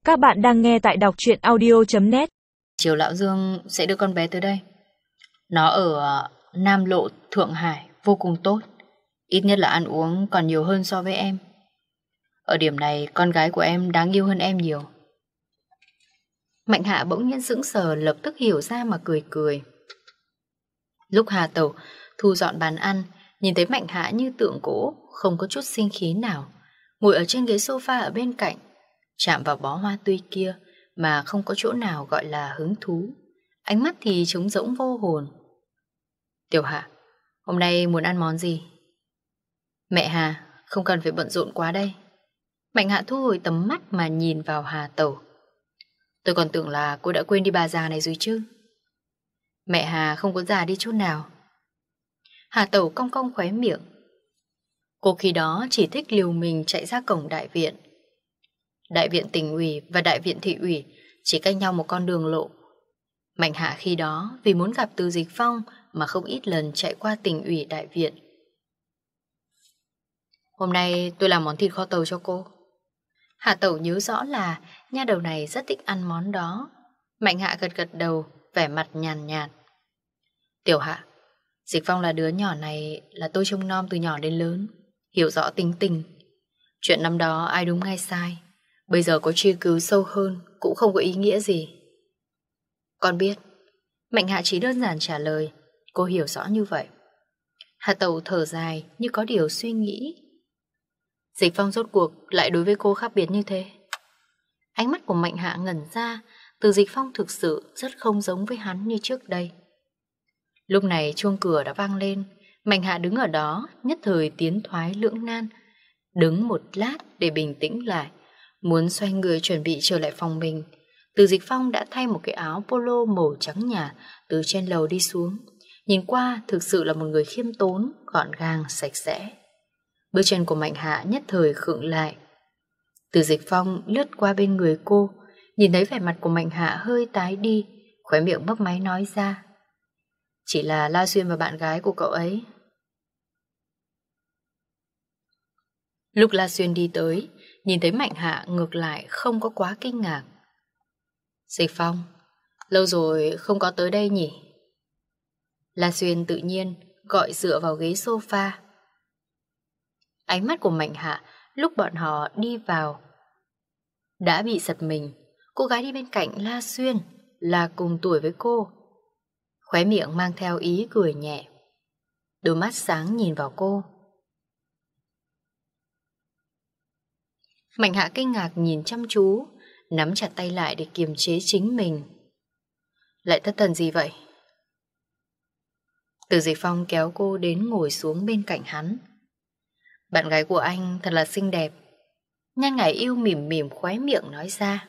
Các bạn đang nghe tại đọc truyện audio.net. Chiều lão Dương sẽ đưa con bé tới đây. Nó ở Nam Lộ, Thượng Hải, vô cùng tốt. Ít nhất là ăn uống còn nhiều hơn so với em. Ở điểm này con gái của em đáng yêu hơn em nhiều. Mạnh Hạ bỗng nhiên sững sờ, lập tức hiểu ra mà cười cười. Lúc Hà Tẩu thu dọn bàn ăn, nhìn thấy Mạnh Hạ như tượng gỗ, không có chút sinh khí nào, ngồi ở trên ghế sofa ở bên cạnh, chạm vào bó hoa tươi kia mà không có chỗ nào gọi là hứng thú. Ánh mắt thì trống rỗng vô hồn. Tiểu Hạ, hôm nay muốn ăn món gì? Mẹ Hà, không cần phải bận rộn quá đây. Mạnh Hạ thu hồi tầm mắt mà nhìn vào Hà Tẩu. Tôi còn tưởng là cô đã quên đi bà già này rồi chứ. Mẹ Hà không có già đi chút nào. Hà Tẩu cong cong khóe miệng. Cô khi đó chỉ thích liều mình chạy ra cổng đại viện. Đại viện tỉnh ủy và đại viện thị ủy chỉ cách nhau một con đường lộ. Mạnh Hạ khi đó vì muốn gặp Từ Dịch Phong mà không ít lần chạy qua tỉnh ủy đại viện. Hôm nay tôi làm món thịt kho tàu cho cô. Hà Tẩu nhớ rõ là nha đầu này rất thích ăn món đó. Mạnh Hạ gật gật đầu, vẻ mặt nhàn nhạt. Tiểu Hạ, Dịch Phong là đứa nhỏ này là tôi trông nom từ nhỏ đến lớn, hiểu rõ tính tình. Chuyện năm đó ai đúng ai sai, bây giờ có truy cứu sâu hơn cũng không có ý nghĩa gì. Con biết. Mạnh Hạ chỉ đơn giản trả lời. Cô hiểu rõ như vậy. Hà Tẩu thở dài như có điều suy nghĩ. Dịch Phong rốt cuộc lại đối với cô khác biệt như thế. Ánh mắt của Mạnh Hạ ngẩn ra. Từ Dịch Phong thực sự rất không giống với hắn như trước đây. Lúc này chuông cửa đã vang lên. Mạnh Hạ đứng ở đó, nhất thời tiến thoái lưỡng nan. Đứng một lát để bình tĩnh lại, muốn xoay người chuẩn bị trở lại phòng mình. Từ Dịch Phong đã thay một cái áo polo màu trắng nhạt từ trên lầu đi xuống. Nhìn qua thực sự là một người khiêm tốn, gọn gàng, sạch sẽ. Bước chân của Mạnh Hạ nhất thời khựng lại. Từ Dịch Phong lướt qua bên người cô, nhìn thấy vẻ mặt của Mạnh Hạ hơi tái đi, khóe miệng mấp máy nói ra. Chỉ là La Xuyên và bạn gái của cậu ấy. Lúc La Xuyên đi tới, nhìn thấy Mạnh Hạ ngược lại không có quá kinh ngạc. Dịch Phong, lâu rồi không có tới đây nhỉ? La Xuyên tự nhiên gọi dựa vào ghế sofa. Ánh mắt của Mạnh Hạ lúc bọn họ đi vào đã bị giật mình. Cô gái đi bên cạnh La Xuyên là cùng tuổi với cô, khóe miệng mang theo ý cười nhẹ, đôi mắt sáng nhìn vào cô. Mạnh Hạ kinh ngạc nhìn chăm chú, nắm chặt tay lại để kiềm chế chính mình. Lại thất thần gì vậy? Từ Dịch Phong kéo cô đến ngồi xuống bên cạnh hắn. Bạn gái của anh thật là xinh đẹp. Nhan Ngải Yêu mỉm mỉm khóe miệng nói ra.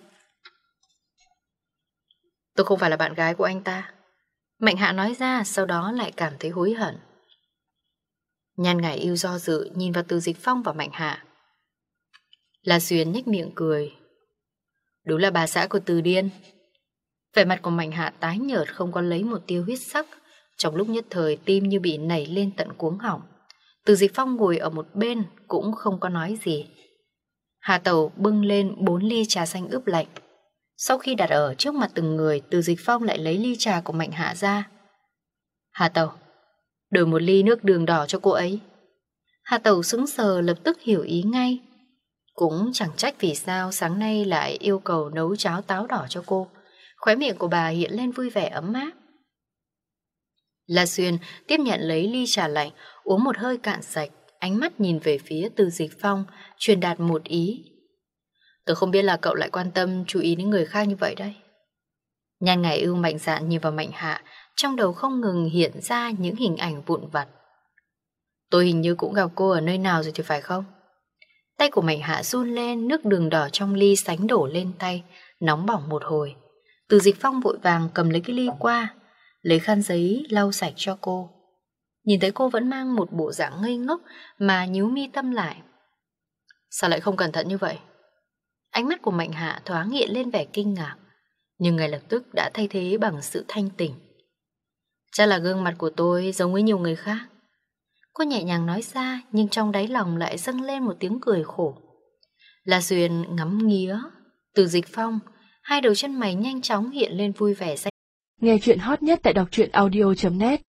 Tôi không phải là bạn gái của anh ta. Mạnh Hạ nói ra, sau đó lại cảm thấy hối hận. Nhan Ngải Yêu do dự nhìn vào Từ Dịch Phong và Mạnh Hạ. La Xuyên nhếch miệng cười. Đúng là bà xã của Từ Điên. Vẻ mặt của Mạnh Hạ tái nhợt, không có lấy một tia huyết sắc. Trong lúc nhất thời tim như bị nảy lên tận cuống họng. Từ Dịch Phong ngồi ở một bên cũng không có nói gì. Hà Tẩu bưng lên 4 ly trà xanh ướp lạnh. Sau khi đặt ở trước mặt từng người, Từ Dịch Phong lại lấy ly trà của Mạnh Hạ ra. Hà Tẩu, đổi một ly nước đường đỏ cho cô ấy. Hà Tẩu sững sờ, lập tức hiểu ý ngay. Cũng chẳng trách vì sao sáng nay lại yêu cầu nấu cháo táo đỏ cho cô. Khóe miệng của bà hiện lên vui vẻ ấm áp. La Xuyên tiếp nhận lấy ly trà lạnh, uống một hơi cạn sạch, ánh mắt nhìn về phía Từ Dịch Phong, truyền đạt một ý. Tôi không biết là cậu lại quan tâm, chú ý đến người khác như vậy đấy. Nhan Ngải Ưu mạnh dạn nhìn vào Mạnh Hạ, trong đầu không ngừng hiện ra những hình ảnh vụn vặt. Tôi hình như cũng gặp cô ở nơi nào rồi thì phải không? Tay của Mạnh Hạ run lên, nước đường đỏ trong ly sánh đổ lên tay, nóng bỏng một hồi. Từ Dịch Phong vội vàng cầm lấy cái ly qua, lấy khăn giấy lau sạch cho cô. Nhìn thấy cô vẫn mang một bộ dạng ngây ngốc mà nhíu mi tâm lại. Sao lại không cẩn thận như vậy? Ánh mắt của Mạnh Hạ thoáng hiện lên vẻ kinh ngạc, nhưng ngay lập tức đã thay thế bằng sự thanh tỉnh. Chắc là gương mặt của tôi giống với nhiều người khác. Cô nhẹ nhàng nói ra, nhưng trong đáy lòng lại dâng lên một tiếng cười khổ. La Duyên ngắm nghía, Từ Dịch Phong, hai đầu chân mày nhanh chóng hiện lên vui vẻ. Nghe chuyện hot nhất tại đọc truyện audio.net